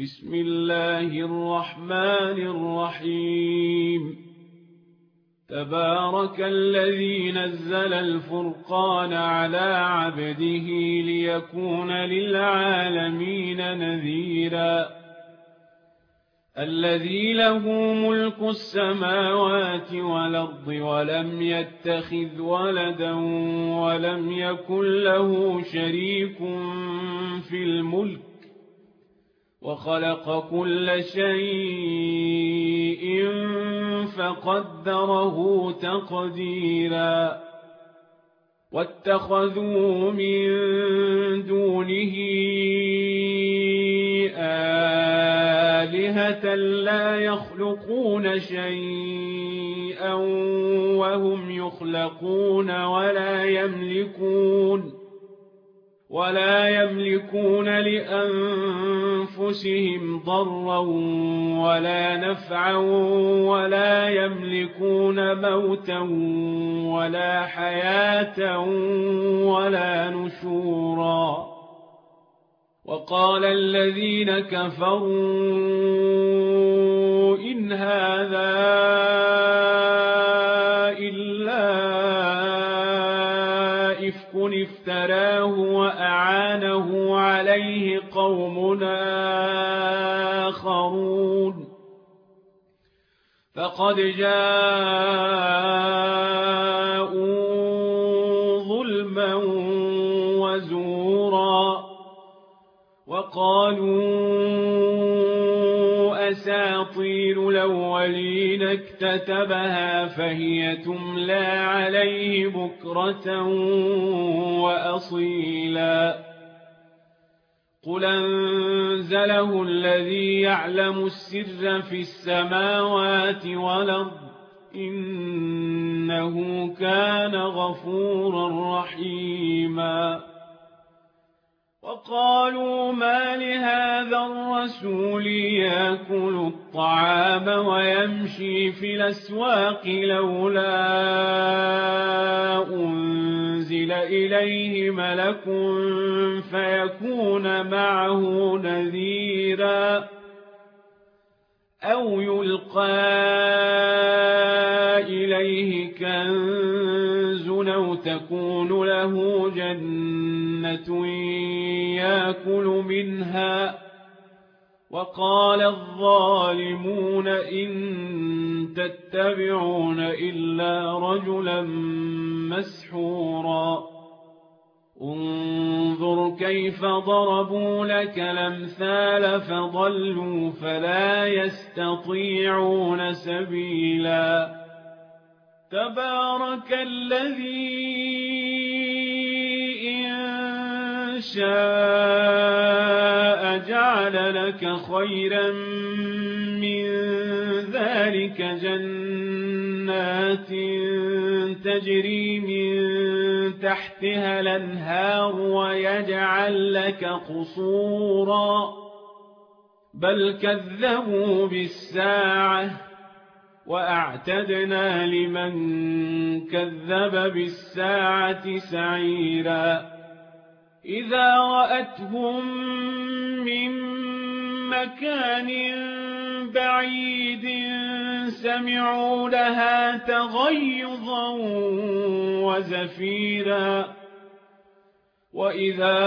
بسم الله الرحمن الرحيم تبارك الذي نزل الفرقان على عبده ليكون للعالمين نذيرا الذي له ملك السماوات والأرض ولم يتخذ ولدا ولم يكن له شريك في الملك وخلق كل شيء فقدره تقديرا واتخذوا من دونه آلهة لا يخلقون شيئا وهم يخلقون ولا يملكون لأنفسهم ضرا ولا نفعا ولا يملكون موتا ولا حياة ولا نشورا وقال الذين كفروا إن هذا إلا إفك افتراه وأعانه عليه قوم آخرون فقد جاءوا ظلما وزورا وقالوا أساطير الأولين اكتتبها فهي تملى عليه بكرة وأصيلا قل أنزله الذي يعلم السر في السماوات والأرض إنه كان غفورا رحيما وقالوا ما لهذا الرسول يأكل الطعام ويمشي في الأسواق لولا أنزل إليه ملك فيكون معه نذيرا أو يلقى إليه كنز أو تكون له جنة يأكل منها وقال الظالمون إن تتبعون إلا رجلا مسحورا انظر كيف ضربوا لك الأمثال فضلوا فلا يستطيعون سبيلا تبارك الذي إن شاء جعل لك خيرا من ذلك جنات تجري من تحتها الأنهار ويجعل لك قصورا بل كذبوا بالساعة وأعتدنا لمن كذب بالساعة سعيرا إذا رأتهم من مكان بعيد سمعوا لها تغيظا وزفيرا وإذا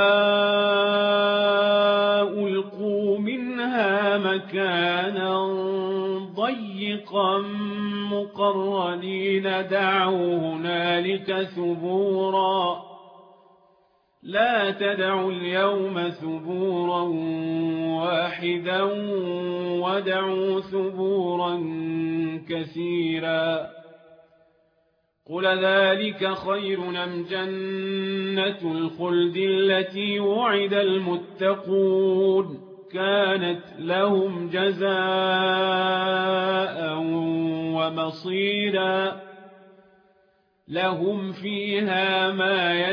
ألقوا منها مكانا ضيقا مقرنين دعوا هنالك ثبورا لا تدعوا اليوم ثبورا واحدا ودعوا ثبورا كثيرا قل ذلك خير أم جنة الخلد التي وعد المتقون كانت لهم جزاء ومصيرا لهم فيها ما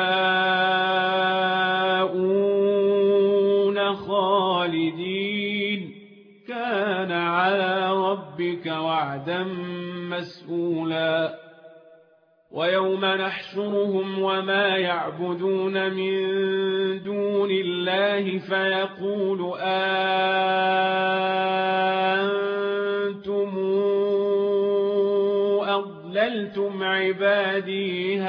يشاءون خالدين كان على ربك وعدا مسئولا ويوم نحشرهم وما يعبدون من دون الله فيقول أَضْلَلْتُمْ عِبَادِي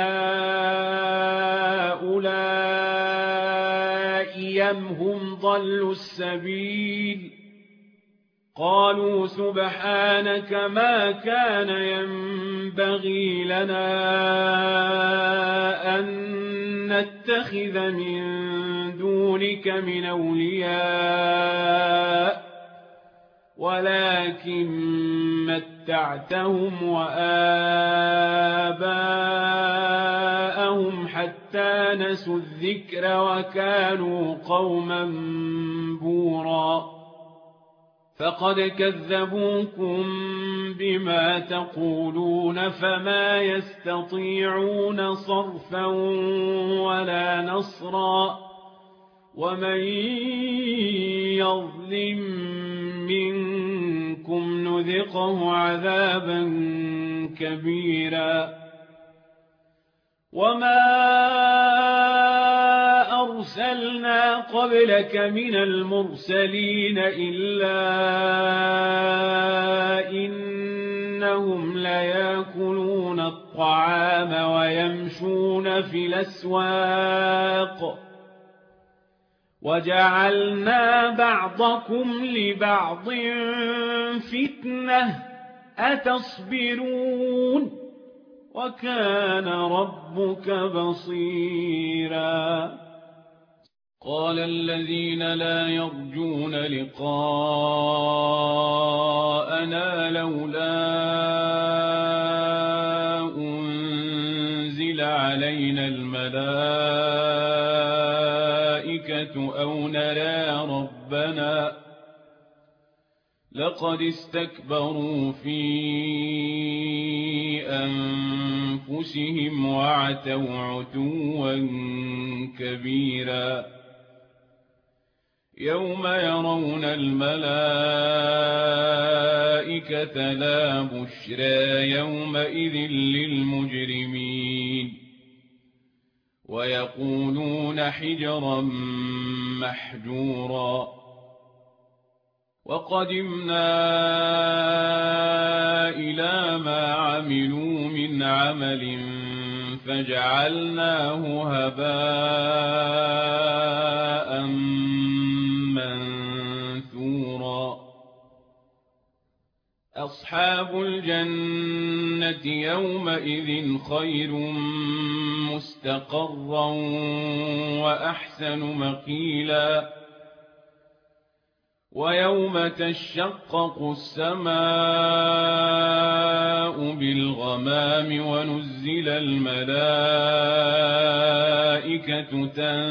هَٰؤُلَاءِ أَمْ هُمْ ضَلُّوا السَّبِيلَ قالوا سبحانك ما كان ينبغي لنا أن نتخذ من دونك من أولياء ولكن متعتهم وآباءهم حتى نسوا الذكر وكانوا قوما بورا فقد كذبوكم بما تقولون فما يستطيعون صرفا ولا نصرا ومن يظلم منكم نذقه عذابا كبيرا وما أرسلنا قبلك من المرسلين إلا إنهم ليأكلون الطعام ويمشون في الأسواق وجعلنا بعضكم لبعض فتنة أتصبرون وكان ربك بصيرا قال الذين لا يرجون لقاءنا لولا أنزل علينا الملائكة أو نرى ربنا لقد استكبروا في أنفسهم وعتوا عتوا كبيرا يوم يرون الملائكة لا بشرى يومئذ للمجرمين ويقولون حجرا محجورا وقدمنا إلى ما عملوا من عمل فجعلناه هباء منثورا أصحاب الجنة يومئذ خير مستقرا وأحسن مقيلا ويوم تشقق السماء بالغمام ونزل الملائكة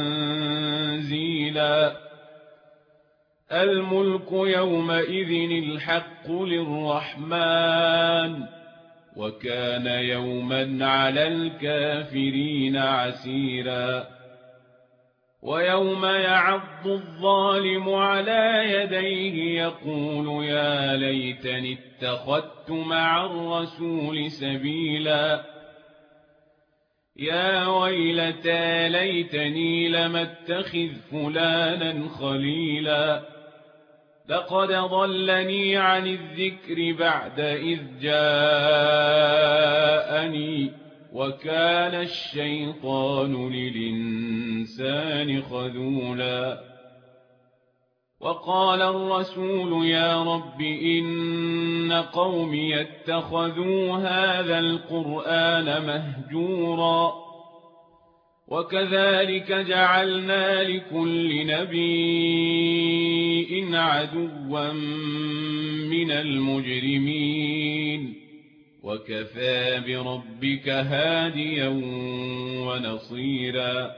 تنزيلا الملك يومئذ الحق للرحمن وكان يوما على الكافرين عسيرا ويوم يعض الظالم على يديه يقول يا ليتني اتخذت مع الرسول سبيلا يا ويلتى ليتني لم اتخذ فلانا خليلا لقد ضلني عن الذكر بعد إذ جاءني وكان الشيطان للإنسان خذولا وقال الرسول يا رب إن قومي اتخذوا هذا القرآن مهجورا وكذلك جعلنا لكل نبي عدوا من المجرمين وكفى بربك هاديا ونصيرا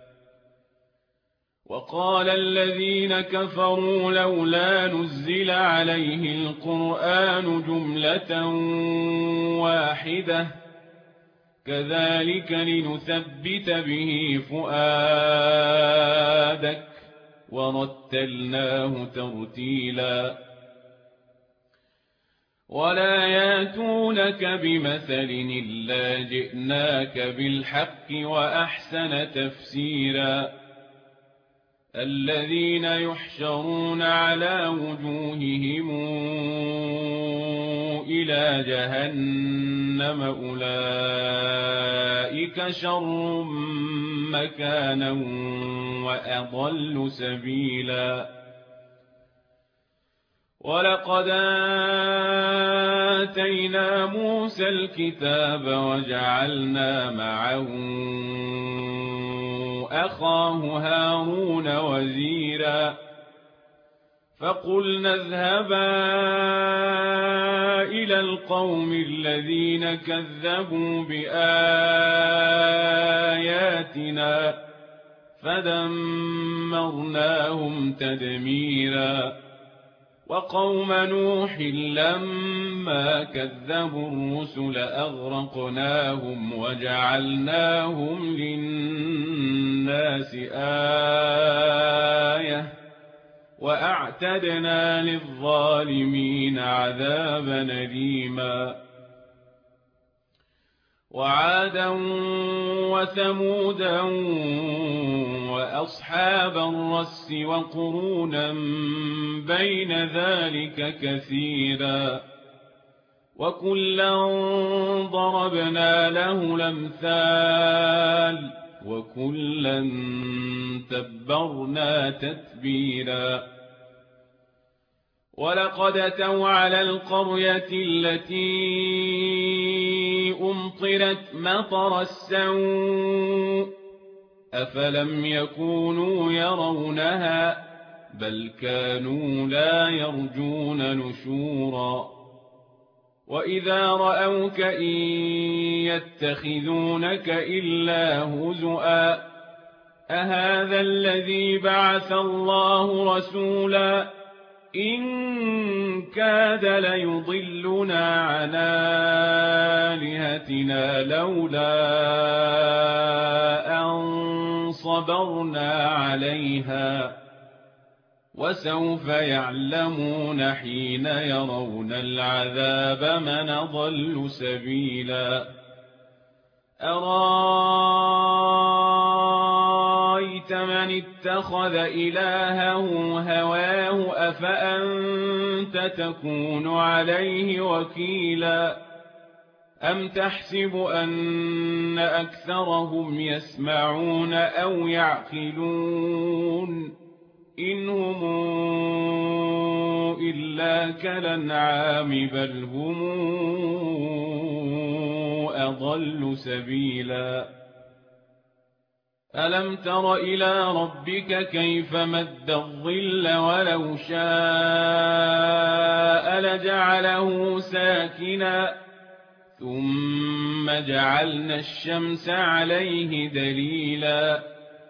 وقال الذين كفروا لولا نزل عليه القرآن جملة واحدة كذلك لنثبت به فؤادك ورتلناه ترتيلا ولا ياتونك بمثل إلا جئناك بالحق وأحسن تفسيرا الذين يحشرون على وجوههم إلى إلى جهنم أولئك شر مكانا وأضل سبيلا ولقد آتينا موسى الكتاب وجعلنا معه أخاه هارون وزيرا فقلنا اذهبا إلى القوم الذين كذبوا بآياتنا فدمرناهم تدميرا وقوم نوح لما كذبوا الرسل أغرقناهم وجعلناهم للناس آية وأعتدنا للظالمين عذابا أليما وعادا وثمودا وأصحاب الرس وقرونا بين ذلك كثيرا وكلا ضربنا له الأمثال وكلا تبرنا تتبيرا ولقد أتوا على القرية التي أمطرت مطر السوء أفلم يكونوا يرونها بل كانوا لا يرجون نشورا وإذا رأوك إن يتخذونك إلا هزؤا أهذا الذي بعث الله رسولا إن كاد ليضلنا عن آلهتنا لولا أن صبرنا عليها وسوف يعلمون حين يرون العذاب من أضل سبيلا أرأيت من اتخذ إلهه هواه أفأنت تكون عليه وكيلا أم تحسب أن أكثرهم يسمعون أو يعقلون إن هم إلا كالأنعام بل هم أضل سبيلا ألم تر إلى ربك كيف مد الظل ولو شاء لجعله ساكنا ثم جعلنا الشمس عليه دليلا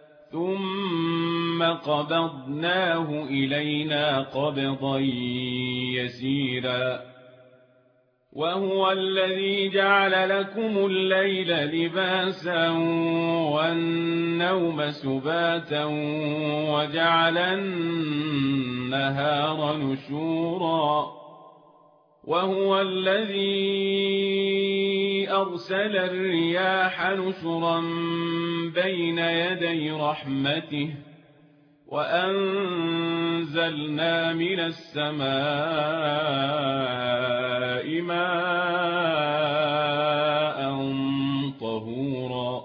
ثم قبضناه إلينا قبضا يسيرا وهو الذي جعل لكم الليل لباسا والنوم سباتا وجعل النهار نشورا وهو الذي أرسل الرياح نشرا بين يدي رحمته وأنزلنا من السماء ماء طهورا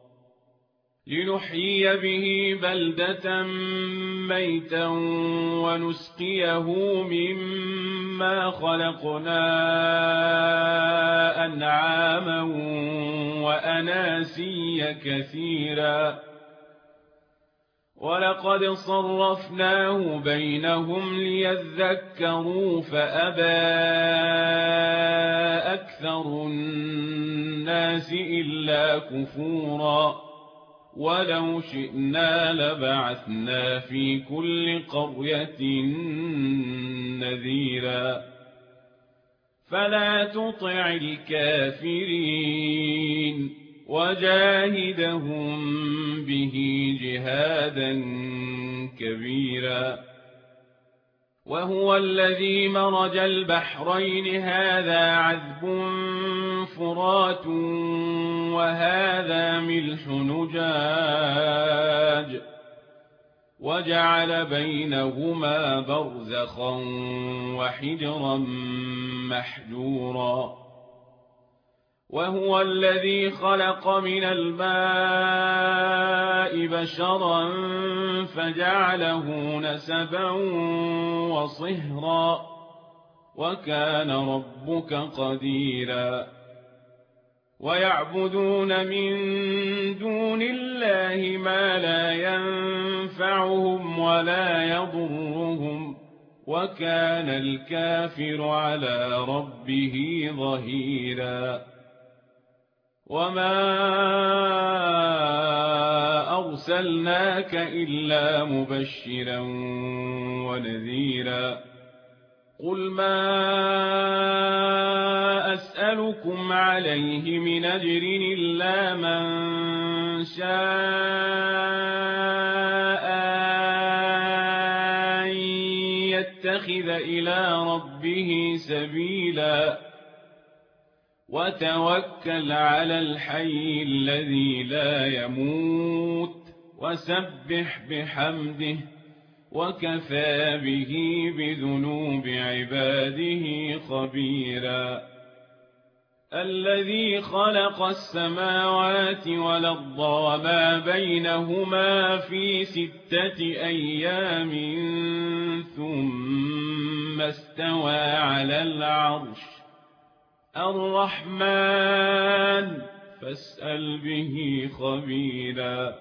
لنحيي به بلدة ميتا ونسقيه مما خلقنا أنعاما وأناسيا كثيرا ولقد صرفناه بينهم ليذكروا فأبى أكثر الناس إلا كفورا ولو شئنا لبعثنا في كل قرية نذيرا فلا تطع الكافرين وجاهدهم به جهادا كبيرا وهو الذي مرج البحرين هذا عذب فرات وهذا ملح نجاج وجعل بينهما برزخا وحجرا محجورا وهو الذي خلق من الماء بشرا فجعله نسبا وصهرا وكان ربك قديرا ويعبدون من دون الله ما لا ينفعهم ولا يضرهم وكان الكافر على ربه ظهيرا وما أرسلناك إلا مبشرا ونذيرا قل ما أسألكم عليه من أجر إلا من شاء أن يتخذ إلى ربه سبيلا وتوكل على الحي الذي لا يموت وسبح بحمده وكفى به بذنوب عباده خبيرا الذي خلق السماوات والأرض وما بينهما في 6 أيام ثم استوى على العرش الرحمن فاسأل به خبيرا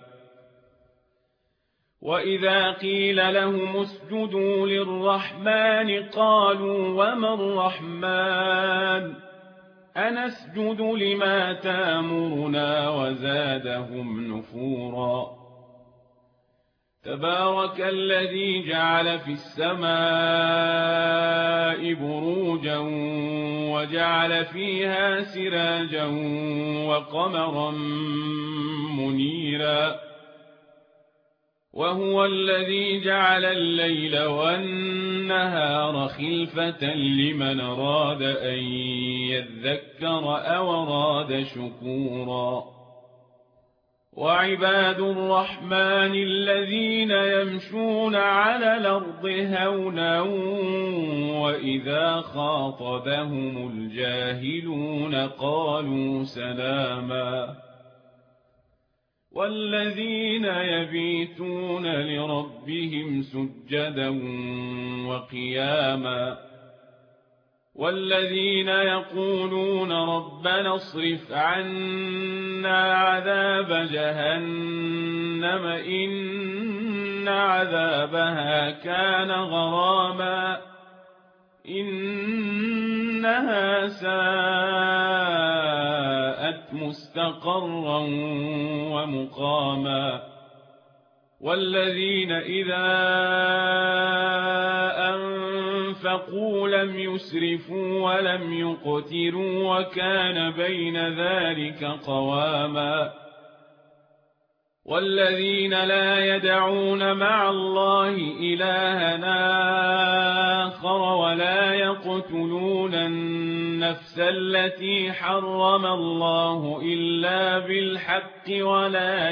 وإذا قيل لهم اسجدوا للرحمن قالوا وما الرحمن أنسجد لما تأمرنا وزادهم نفورا تبارك الذي جعل في السماء بروجا وجعل فيها سراجا وقمرا منيرا وهو الذي جعل الليل والنهار خلفة لمن أراد أن يذكر أو أراد شكورا وعباد الرحمن الذين يمشون على الأرض هونا وإذا خاطبهم الجاهلون قالوا سلاما والذين يبيتون لربهم سجدا وقياما والذين يقولون ربنا اصرف عنا عذاب جهنم إن عذابها كان غراما إنها ساءت مستقرا ومقاما والذين إذا أنفقوا لم يسرفوا ولم يقتروا وكان بين ذلك قواما والذين لا يدعون مع الله إلها آخر ولا يقتلون النفس التي حرم الله إلا بالحق ولا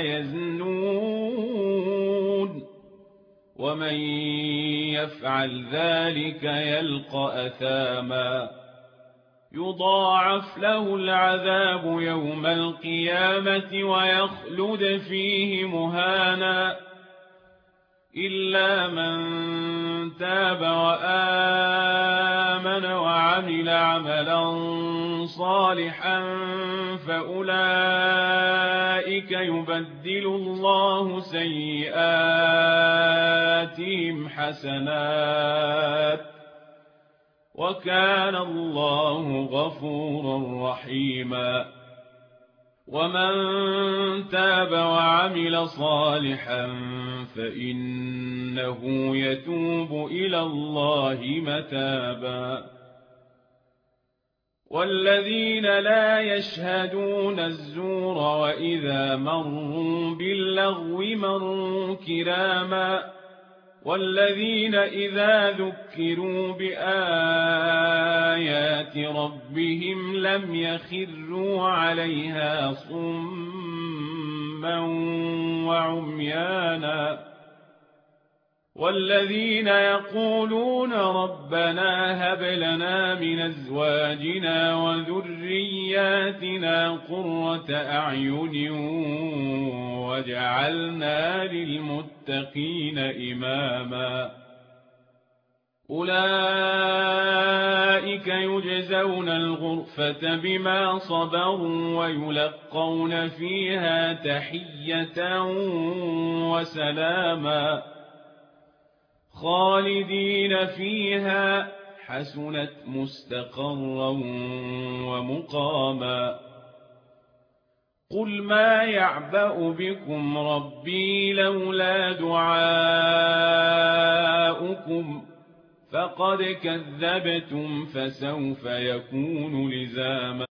يزنون ومن يفعل ذلك يلقى أثاما يضاعف له العذاب يوم القيامة ويخلد فيه مهانا إلا من تاب وآمن وعمل عملا صالحا فأولئك يبدل الله سيئاتهم حسنات وكان الله غفورا رحيما ومن تاب وعمل صالحا فإنه يتوب إلى الله متابا والذين لا يشهدون الزور وإذا مروا باللغو مروا كراما والذين إذا ذكروا بآيات ربهم لم يخروا عليها صما وعميانا والذين يقولون ربنا هب لنا من أزواجنا وذرياتنا قرة أعين واجعلنا للمتقين إماما أولئك يجزون الغرفة بما صبروا ويلقون فيها تحية وسلاما خالدين فيها حسنت مستقرا ومقاما قل ما يعبأ بكم ربي لولا دعاؤكم فقد كذبتم فسوف يكون لزاما